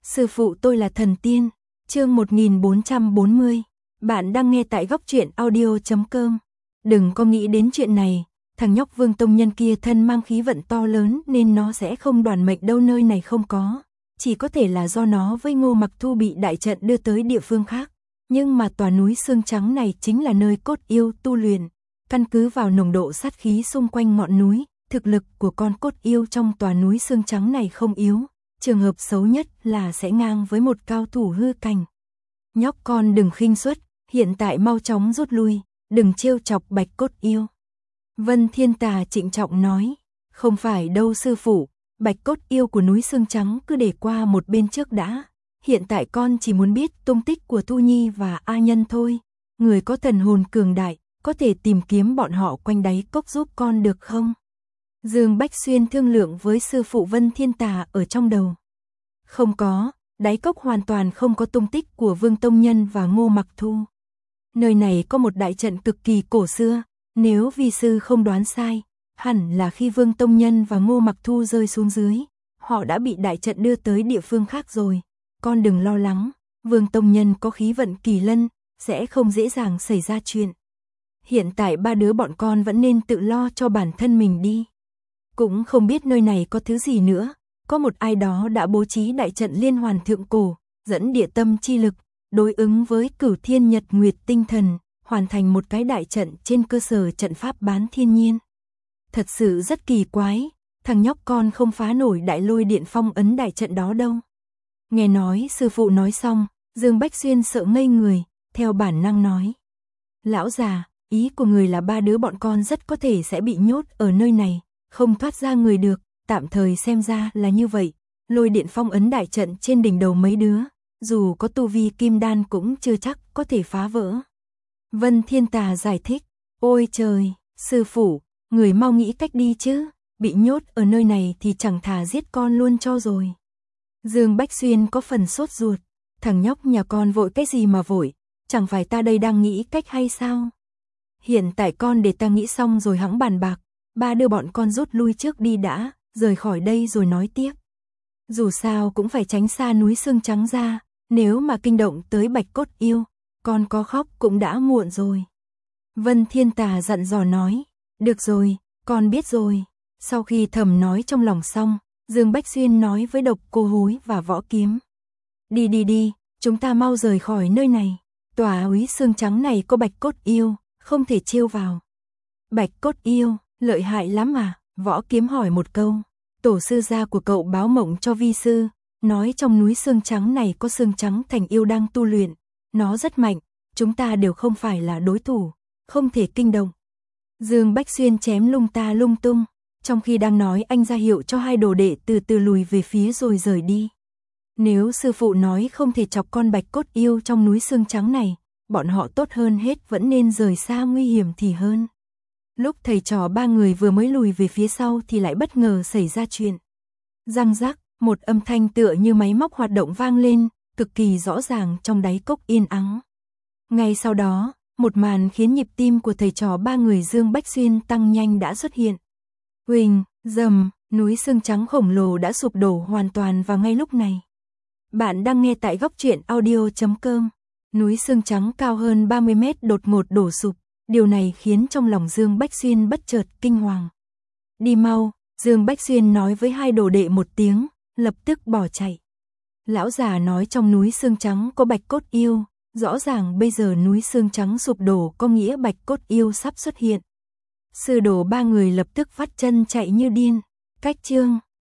Sư phụ tôi là thần tiên. Chương 1440. Bạn đang nghe tại góc truyện audio.com. Đừng có nghĩ đến chuyện này, thằng nhóc Vương Tông Nhân kia thân mang khí vận to lớn nên nó sẽ không đoản mệnh đâu, nơi này không có. Chỉ có thể là do nó với Ngô Mặc Thu bị đại trận đưa tới địa phương khác. Nhưng mà tòa núi xương trắng này chính là nơi cốt yêu tu luyện. Căn cứ vào nồng độ sát khí xung quanh ngọn núi, thực lực của con cốt yêu trong tòa núi xương trắng này không yếu. Trường hợp xấu nhất là sẽ ngang với một cao thủ hư cảnh. Nhóc con đừng khinh suất, hiện tại mau chóng rút lui, đừng trêu chọc Bạch cốt yêu. Vân Thiên Tà trịnh trọng nói, không phải đâu sư phụ, Bạch cốt yêu của núi xương trắng cứ để qua một bên trước đã. Hiện tại con chỉ muốn biết tung tích của Thu Nhi và A Nhân thôi. Người có thần hồn cường đại, có thể tìm kiếm bọn họ quanh đáy cốc giúp con được không? Dương Bách Xuyên thương lượng với sư phụ Vân Thiên Tà ở trong đầu. Không có, đáy cốc hoàn toàn không có tung tích của Vương Tông Nhân và Ngô Mặc Thu. Nơi này có một đại trận cực kỳ cổ xưa, nếu vi sư không đoán sai, hẳn là khi Vương Tông Nhân và Ngô Mặc Thu rơi xuống dưới, họ đã bị đại trận đưa tới địa phương khác rồi. Con đừng lo lắng, Vương Tông Nhân có khí vận kỳ lân, sẽ không dễ dàng xảy ra chuyện. Hiện tại ba đứa bọn con vẫn nên tự lo cho bản thân mình đi. Cũng không biết nơi này có thứ gì nữa, có một ai đó đã bố trí đại trận liên hoàn thượng cổ, dẫn địa tâm chi lực, đối ứng với cửu thiên nhật nguyệt tinh thần, hoàn thành một cái đại trận trên cơ sở trận pháp bán thiên nhiên. Thật sự rất kỳ quái, thằng nhóc con không phá nổi đại lôi điện phong ấn đại trận đó đâu. Nghe nói sư phụ nói xong, Dương Bách Xuyên sợ ngây người, theo bản năng nói. Lão già, ý của người là ba đứa bọn con rất có thể sẽ bị nhốt ở nơi này, không thoát ra người được, tạm thời xem ra là như vậy. Lôi điện phong ấn đại trận trên đỉnh đầu mấy đứa, dù có tu vi kim đan cũng chưa chắc có thể phá vỡ. Vân Thiên Tà giải thích, ôi trời, sư phụ, người mau nghĩ cách đi chứ, bị nhốt ở nơi này thì chẳng thà giết con luôn cho rồi. Dương Bách Xuyên có phần sốt ruột, thằng nhóc nhà con vội cái gì mà vội, chẳng phải ta đây đang nghĩ cách hay sao? Hiện tại con để ta nghĩ xong rồi hẵng bàn bạc, ba đưa bọn con rút lui trước đi đã, rời khỏi đây rồi nói tiếp. Dù sao cũng phải tránh xa núi xương trắng ra, nếu mà kinh động tới Bạch cốt yêu, con có khóc cũng đã muộn rồi. Vân Thiên Tà dặn dò nói, được rồi, con biết rồi. Sau khi thầm nói trong lòng xong, Dương Bách Xuyên nói với Độc Cô Hối và Võ Kiếm. Đi, chúng ta mau rời khỏi nơi này. Tòa úy xương trắng này có Bạch cốt yêu, không thể trêu vào. Bạch cốt yêu, lợi hại lắm à? Võ Kiếm hỏi một câu. Tổ sư gia của cậu báo mộng cho vi sư, nói trong núi xương trắng này có xương trắng thành yêu đang tu luyện. Nó rất mạnh, chúng ta đều không phải là đối thủ, không thể kinh động. Dương Bách Xuyên chém lung ta lung tung, trong khi đang nói anh ra hiệu cho hai đồ đệ từ từ lùi về phía rồi rời đi. Nếu sư phụ nói không thể chọc con Bạch cốt yêu trong núi xương trắng này, bọn họ tốt hơn hết vẫn nên rời xa nguy hiểm thì hơn. Lúc thầy trò ba người vừa mới lùi về phía sau thì lại bất ngờ xảy ra chuyện. Răng rắc, một âm thanh tựa như máy móc hoạt động vang lên, cực kỳ rõ ràng trong đáy cốc yên ắng. Ngay sau đó, một màn khiến nhịp tim của thầy trò ba người Dương Bách Xuyên tăng nhanh đã xuất hiện. Huỳnh, rầm, núi xương trắng khổng lồ đã sụp đổ hoàn toàn vào ngay lúc này. Bạn đang nghe tại góc truyện audio.com. Núi xương trắng cao hơn 30 mét đột ngột đổ sụp, điều này khiến trong lòng Dương Bách Xuyên bất chợt kinh hoàng. Đi mau, Dương Bách Xuyên nói với hai đồ đệ một tiếng, lập tức bỏ chạy. Lão già nói trong núi xương trắng có Bạch cốt yêu, rõ ràng bây giờ núi xương trắng sụp đổ có nghĩa Bạch cốt yêu sắp xuất hiện. Sư đồ ba người lập tức vắt chân chạy như điên. Cách chương